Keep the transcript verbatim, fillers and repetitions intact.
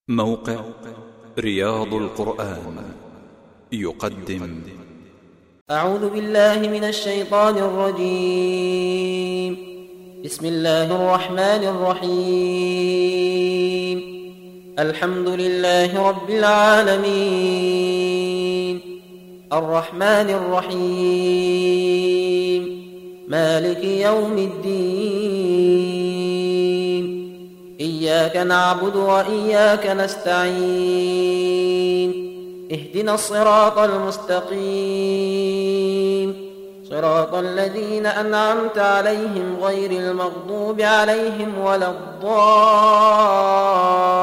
موقع رياض القرآن يقدم. أعوذ بالله من الشيطان الرجيم. بسم الله الرحمن الرحيم. الحمد لله رب العالمين، الرحمن الرحيم، مالك يوم الدين. إياك نعبد وإياك نستعين. اهدنا الصراط المستقيم، صراط الذين أنعمت عليهم غير المغضوب عليهم ولا الضالين.